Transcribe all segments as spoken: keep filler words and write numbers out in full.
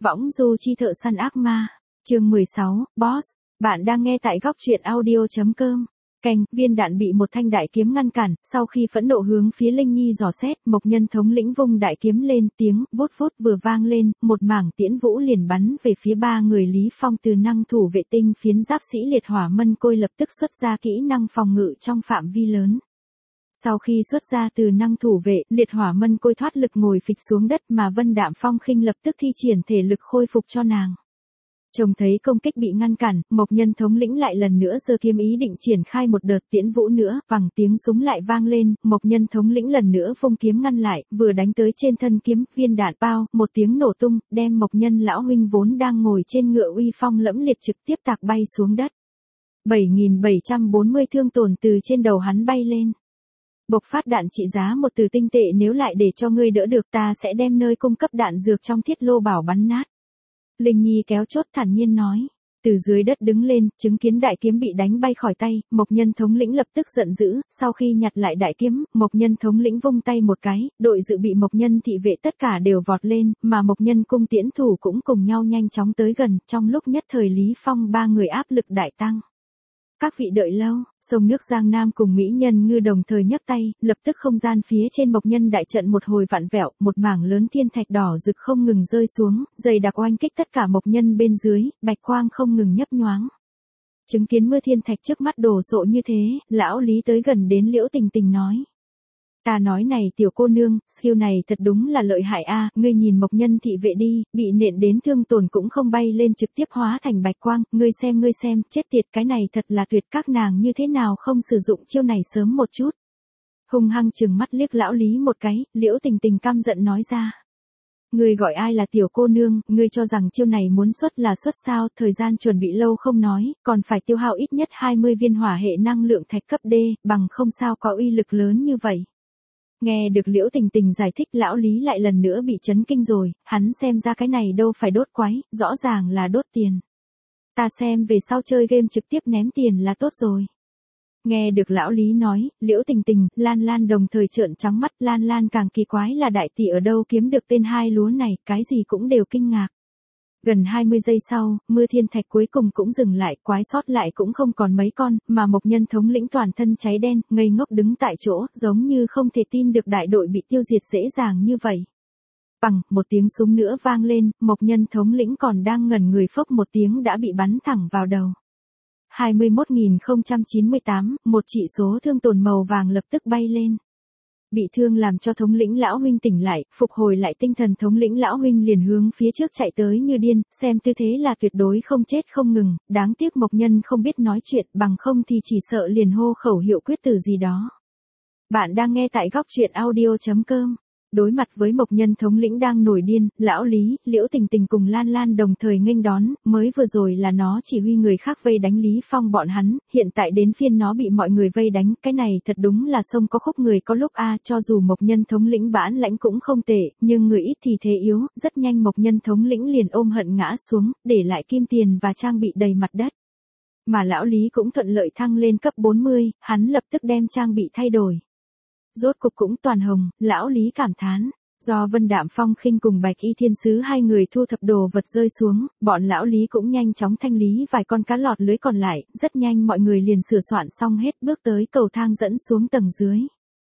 Võng du chi thợ săn ác ma. Chương mười sáu, Boss. Bạn đang nghe tại góc truyện audio chấm com. Canh, viên đạn bị một thanh đại kiếm ngăn cản, sau khi phẫn nộ hướng phía Linh Nhi dò xét, Mộc Nhân thống lĩnh vung đại kiếm lên, tiếng vút vút vừa vang lên, một mảng tiễn vũ liền bắn về phía ba người Lý Phong. Từ năng thủ vệ tinh phiến giáp sĩ liệt hỏa mân côi lập tức xuất ra kỹ năng phòng ngự trong phạm vi lớn. Sau khi xuất ra từ năng thủ vệ, liệt hỏa mân côi thoát lực ngồi phịch xuống đất mà Vân Đạm Phong khinh lập tức thi triển thể lực khôi phục cho nàng. Trông thấy công kích bị ngăn cản, Mộc Nhân thống lĩnh lại lần nữa giơ kiếm ý định triển khai một đợt tiễn vũ nữa, vằng tiếng súng lại vang lên, Mộc Nhân thống lĩnh lần nữa vung kiếm ngăn lại, vừa đánh tới trên thân kiếm, viên đạn bao, một tiếng nổ tung, đem Mộc Nhân lão huynh vốn đang ngồi trên ngựa uy phong lẫm liệt trực tiếp tạc bay xuống đất. bảy nghìn bảy trăm bốn mươi thương tổn từ trên đầu hắn bay lên. Bộc phát đạn trị giá một từ tinh tệ, nếu lại để cho ngươi đỡ được ta sẽ đem nơi cung cấp đạn dược trong thiết lô bảo bắn nát. Linh Nhi kéo chốt thản nhiên nói. Từ dưới đất đứng lên, chứng kiến đại kiếm bị đánh bay khỏi tay, Mộc Nhân thống lĩnh lập tức giận dữ, sau khi nhặt lại đại kiếm, Mộc Nhân thống lĩnh vung tay một cái, đội dự bị Mộc Nhân thị vệ tất cả đều vọt lên, mà Mộc Nhân cung tiễn thủ cũng cùng nhau nhanh chóng tới gần, trong lúc nhất thời Lý Phong ba người áp lực đại tăng. Các vị đợi lâu, sông nước Giang Nam cùng Mỹ Nhân Ngư đồng thời nhấc tay, lập tức không gian phía trên Mộc Nhân đại trận một hồi vặn vẹo, một mảng lớn thiên thạch đỏ rực không ngừng rơi xuống, dày đặc oanh kích tất cả Mộc Nhân bên dưới, bạch quang không ngừng nhấp nhoáng. Chứng kiến mưa thiên thạch trước mắt đổ sộ như thế, lão Lý tới gần đến Liễu Tình Tình nói. Ta nói này tiểu cô nương, skill này thật đúng là lợi hại a, ngươi nhìn Mộc Nhân thị vệ đi, bị nện đến thương tổn cũng không bay lên trực tiếp hóa thành bạch quang, ngươi xem ngươi xem, chết tiệt, cái này thật là tuyệt, các nàng như thế nào không sử dụng chiêu này sớm một chút. Hung hăng trừng mắt liếc lão Lý một cái, Liễu Tình Tình căm giận nói ra. Ngươi gọi ai là tiểu cô nương, ngươi cho rằng chiêu này muốn xuất là xuất sao, thời gian chuẩn bị lâu không nói, còn phải tiêu hao ít nhất hai mươi viên hỏa hệ năng lượng thạch cấp D, bằng không sao có uy lực lớn như vậy. Nghe được Liễu Tình Tình giải thích, lão Lý lại lần nữa bị chấn kinh rồi, hắn xem ra cái này đâu phải đốt quái, rõ ràng là đốt tiền. Ta xem về sau chơi game trực tiếp ném tiền là tốt rồi. Nghe được lão Lý nói, Liễu Tình Tình, Lan Lan đồng thời trợn trắng mắt, Lan Lan càng kỳ quái là đại tỷ ở đâu kiếm được tên hai lúa này, cái gì cũng đều kinh ngạc. Gần hai mươi giây sau, mưa thiên thạch cuối cùng cũng dừng lại, quái sót lại cũng không còn mấy con, mà Mộc Nhân thống lĩnh toàn thân cháy đen, ngây ngốc đứng tại chỗ, giống như không thể tin được đại đội bị tiêu diệt dễ dàng như vậy. Bằng, một tiếng súng nữa vang lên, Mộc Nhân thống lĩnh còn đang ngẩn người phốc một tiếng đã bị bắn thẳng vào đầu. hai mươi mốt nghìn không trăm chín mươi tám, một chỉ số thương tổn màu vàng lập tức bay lên. Bị thương làm cho thống lĩnh lão huynh tỉnh lại, phục hồi lại tinh thần, thống lĩnh lão huynh liền hướng phía trước chạy tới như điên, xem tư thế là tuyệt đối không chết không ngừng, đáng tiếc Mộc Nhân không biết nói chuyện, bằng không thì chỉ sợ liền hô khẩu hiệu quyết tử gì đó. Bạn đang nghe tại góc truyện audio chấm com. Đối mặt với Mộc Nhân thống lĩnh đang nổi điên, lão Lý, Liễu Tình Tình cùng Lan Lan đồng thời nghênh đón, mới vừa rồi là nó chỉ huy người khác vây đánh Lý Phong bọn hắn, hiện tại đến phiên nó bị mọi người vây đánh, cái này thật đúng là sông có khúc người có lúc a, cho dù Mộc Nhân thống lĩnh bản lãnh cũng không tệ, nhưng người ít thì thế yếu, rất nhanh Mộc Nhân thống lĩnh liền ôm hận ngã xuống, để lại kim tiền và trang bị đầy mặt đất. Mà lão Lý cũng thuận lợi thăng lên cấp bốn mươi, hắn lập tức đem trang bị thay đổi. Rốt cục cũng toàn hồng, lão Lý cảm thán. Do Vân Đạm Phong khinh cùng Bạch Y Thiên Sứ hai người thu thập đồ vật rơi xuống, bọn lão Lý cũng nhanh chóng thanh lý vài con cá lọt lưới còn lại, rất nhanh mọi người liền sửa soạn xong hết, bước tới cầu thang dẫn xuống tầng dưới.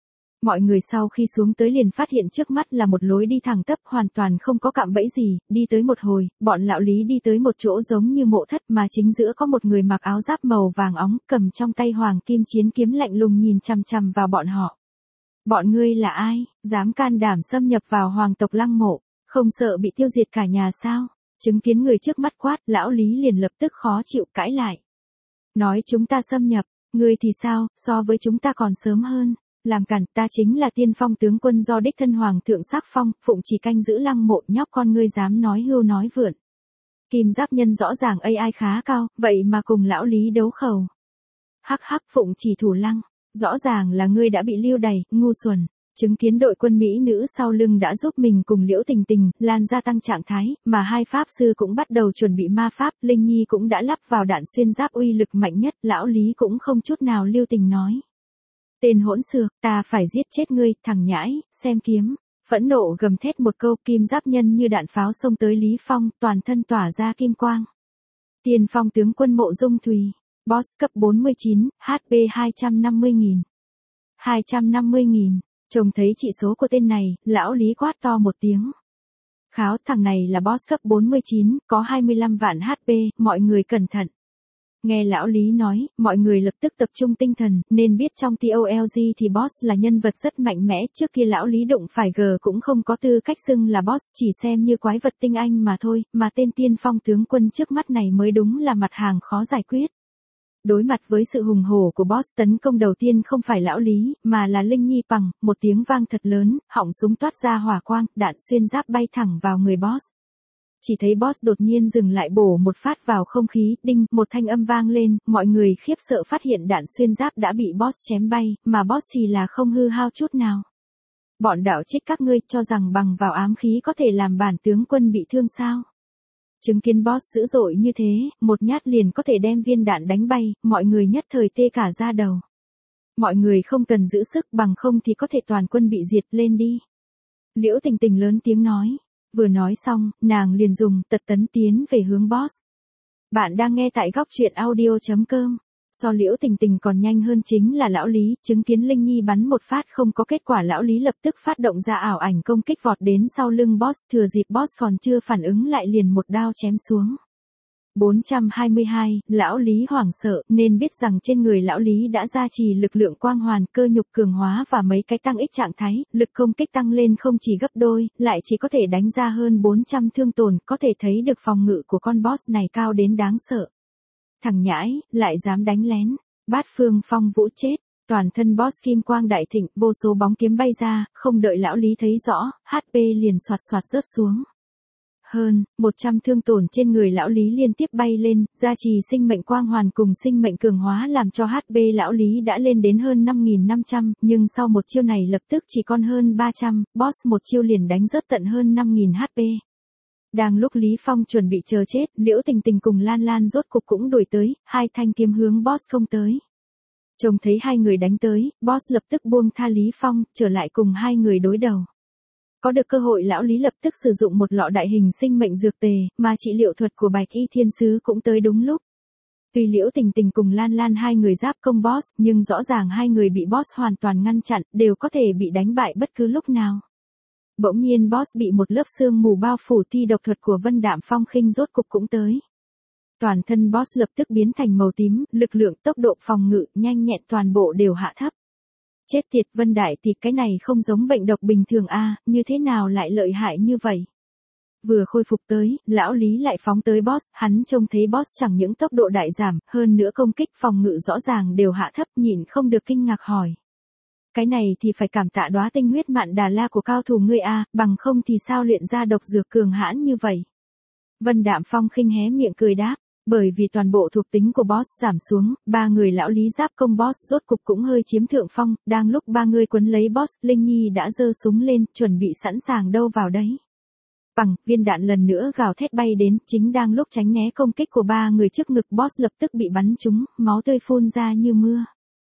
Mọi người sau khi xuống tới liền phát hiện trước mắt là một lối đi thẳng tắp hoàn toàn không có cạm bẫy gì, đi tới một hồi, bọn lão Lý đi tới một chỗ giống như mộ thất mà chính giữa có một người mặc áo giáp màu vàng óng, cầm trong tay hoàng kim chiến kiếm lạnh lùng nhìn chằm chằm vào bọn họ. Bọn ngươi là ai, dám can đảm xâm nhập vào hoàng tộc Lăng Mộ, không sợ bị tiêu diệt cả nhà sao? Chứng kiến người trước mắt quát, lão Lý liền lập tức khó chịu cãi lại. Nói chúng ta xâm nhập, ngươi thì sao, so với chúng ta còn sớm hơn. Làm cản, ta chính là tiên phong tướng quân do đích thân hoàng thượng sắc phong, phụng chỉ canh giữ Lăng Mộ, nhóc con ngươi dám nói hưu nói vượn. Kim Giáp Nhân rõ ràng a i khá cao, vậy mà cùng lão Lý đấu khẩu. Hắc hắc, phụng chỉ thủ lăng. Rõ ràng là ngươi đã bị lưu đày, ngu xuẩn. Chứng kiến đội quân Mỹ nữ sau lưng đã giúp mình cùng Liễu Tình Tình, Lan gia tăng trạng thái, mà hai pháp sư cũng bắt đầu chuẩn bị ma pháp, Linh Nhi cũng đã lắp vào đạn xuyên giáp uy lực mạnh nhất, lão Lý cũng không chút nào lưu tình nói. Tên hỗn xược, ta phải giết chết ngươi, thằng nhãi, xem kiếm. phẫn nộ gầm thét một câu, kim giáp nhân như đạn pháo xông tới Lý Phong, toàn thân tỏa ra kim quang. Tiên phong tướng quân Mộ Dung Thùy, boss cấp bốn mươi chín, hát pê hai trăm năm mươi nghìn. hai trăm năm mươi nghìn, trông thấy chỉ số của tên này, lão Lý quát to một tiếng. Kháo, thằng này là boss cấp bốn mươi chín, có hai mươi lăm vạn hát pê, mọi người cẩn thận. Nghe lão Lý nói, mọi người lập tức tập trung tinh thần, nên biết trong tê o lờ giê thì boss là nhân vật rất mạnh mẽ, trước kia lão Lý đụng phải G cũng không có tư cách xưng là boss, chỉ xem như quái vật tinh anh mà thôi, mà tên tiên phong tướng quân trước mắt này mới đúng là mặt hàng khó giải quyết. Đối mặt với sự hùng hổ của boss, tấn công đầu tiên không phải lão Lý, mà là Linh Nhi Pằng, một tiếng vang thật lớn, họng súng toát ra hỏa quang, đạn xuyên giáp bay thẳng vào người boss. Chỉ thấy boss đột nhiên dừng lại bổ một phát vào không khí, đinh, một thanh âm vang lên, mọi người khiếp sợ phát hiện đạn xuyên giáp đã bị boss chém bay, mà boss thì là không hư hao chút nào. Bọn đạo trích các ngươi cho rằng bằng vào ám khí có thể làm bản tướng quân bị thương sao? Chứng kiến boss dữ dội như thế, một nhát liền có thể đem viên đạn đánh bay, mọi người nhất thời tê cả da đầu. Mọi người không cần giữ sức, bằng không thì có thể toàn quân bị diệt, lên đi. Liễu Tình Tình lớn tiếng nói. Vừa nói xong, nàng liền dùng tật tấn tiến về hướng boss. Bạn đang nghe tại góc truyện audio chấm com. So Liễu Tình Tình còn nhanh hơn chính là lão Lý, chứng kiến Linh Nhi bắn một phát không có kết quả, lão Lý lập tức phát động ra ảo ảnh công kích vọt đến sau lưng boss, thừa dịp boss còn chưa phản ứng lại liền một đao chém xuống. bốn trăm hai mươi hai, lão Lý hoảng sợ, nên biết rằng trên người lão Lý đã gia trì lực lượng quang hoàn, cơ nhục cường hóa và mấy cái tăng ích trạng thái, lực công kích tăng lên không chỉ gấp đôi, lại chỉ có thể đánh ra hơn bốn trăm thương tổn, có thể thấy được phòng ngự của con boss này cao đến đáng sợ. Thằng nhãi, lại dám đánh lén, Bát Phương Phong Vũ chết, toàn thân boss kim quang đại thịnh, vô số bóng kiếm bay ra, không đợi lão Lý thấy rõ, hát pê liền xoạt xoạt rớt xuống. Hơn, một trăm thương tổn trên người lão Lý liên tiếp bay lên, gia trì sinh mệnh quang hoàn cùng sinh mệnh cường hóa làm cho hát pê lão Lý đã lên đến hơn năm nghìn năm trăm, nhưng sau một chiêu này lập tức chỉ còn hơn ba trăm, boss một chiêu liền đánh rớt tận hơn năm nghìn hát pê. Đang lúc Lý Phong chuẩn bị chờ chết, Liễu Tình Tình cùng Lan Lan rốt cục cũng đuổi tới, hai thanh kiếm hướng boss không tới. Trông thấy hai người đánh tới, boss lập tức buông tha Lý Phong, trở lại cùng hai người đối đầu. Có được cơ hội lão Lý lập tức sử dụng một lọ đại hình sinh mệnh dược tề, mà trị liệu thuật của Bạch Y Thiên Sứ cũng tới đúng lúc. Tuy Liễu Tình Tình cùng Lan Lan hai người giáp công boss, nhưng rõ ràng hai người bị boss hoàn toàn ngăn chặn, đều có thể bị đánh bại bất cứ lúc nào. Bỗng nhiên boss bị một lớp sương mù bao phủ, thi độc thuật của Vân Đạm Phong Khinh rốt cục cũng tới. Toàn thân boss lập tức biến thành màu tím, lực lượng, tốc độ phòng ngự, nhanh nhẹn toàn bộ đều hạ thấp. Chết tiệt, Vân Đại Tỷ, cái này không giống bệnh độc bình thường a, à, như thế nào lại lợi hại như vậy? Vừa khôi phục tới, lão Lý lại phóng tới boss, hắn trông thấy boss chẳng những tốc độ đại giảm, hơn nữa công kích phòng ngự rõ ràng đều hạ thấp, nhịn không được kinh ngạc hỏi. Cái này thì phải cảm tạ đóa tinh huyết Mạn Đà La của cao thủ ngươi a, à, bằng không thì sao luyện ra độc dược cường hãn như vậy? Vân Đạm Phong Khinh hé miệng cười đáp. Bởi vì toàn bộ thuộc tính của boss giảm xuống, ba người lão Lý giáp công boss rốt cục cũng hơi chiếm thượng phong, đang lúc ba người quấn lấy boss, Linh Nhi đã giơ súng lên, chuẩn bị sẵn sàng đâu vào đấy. Bằng, viên đạn lần nữa gào thét bay đến, chính đang lúc tránh né công kích của ba người trước ngực boss lập tức bị bắn trúng, máu tươi phun ra như mưa.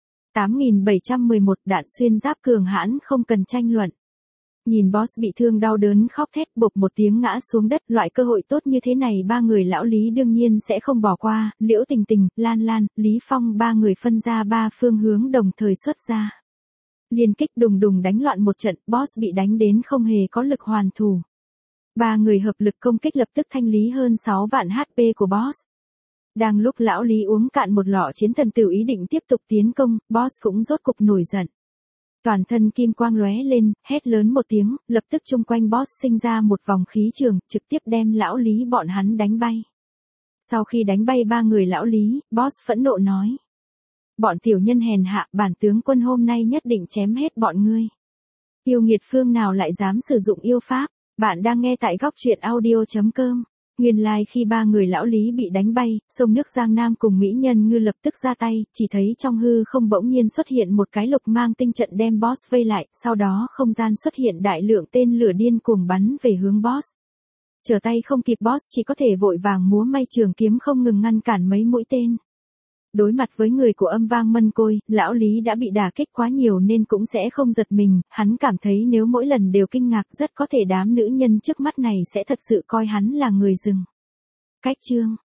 tám nghìn bảy trăm mười một đạn xuyên giáp cường hãn không cần tranh luận. Nhìn boss bị thương đau đớn khóc thét, bộp một tiếng ngã xuống đất, loại cơ hội tốt như thế này ba người lão Lý đương nhiên sẽ không bỏ qua, Liễu Tình Tình, Lan Lan, Lý Phong ba người phân ra ba phương hướng đồng thời xuất ra. Liên kích đùng đùng đánh loạn một trận, boss bị đánh đến không hề có lực hoàn thủ. Ba người hợp lực công kích lập tức thanh lý hơn sáu vạn hát pê của boss. Đang lúc lão Lý uống cạn một lọ chiến thần tử ý định tiếp tục tiến công, boss cũng rốt cục nổi giận. Toàn thân kim quang lóe lên, hét lớn một tiếng, lập tức chung quanh boss sinh ra một vòng khí trường, trực tiếp đem lão Lý bọn hắn đánh bay. Sau khi đánh bay ba người lão Lý, boss phẫn nộ nói. Bọn tiểu nhân hèn hạ, bản tướng quân hôm nay nhất định chém hết bọn ngươi. Yêu nghiệt phương nào lại dám sử dụng yêu pháp, bạn đang nghe tại góc truyện audio chấm com. Nguyên lai like khi ba người lão Lý bị đánh bay, sông nước Giang Nam cùng Mỹ Nhân Ngư lập tức ra tay, chỉ thấy trong hư không bỗng nhiên xuất hiện một cái lục mang tinh trận đem boss vây lại, sau đó không gian xuất hiện đại lượng tên lửa điên cuồng bắn về hướng boss. Trở tay không kịp boss chỉ có thể vội vàng múa may trường kiếm không ngừng ngăn cản mấy mũi tên. Đối mặt với người của âm vang mân côi, lão Lý đã bị đả kích quá nhiều nên cũng sẽ không giật mình, hắn cảm thấy nếu mỗi lần đều kinh ngạc rất có thể đám nữ nhân trước mắt này sẽ thật sự coi hắn là người rừng. Cách chương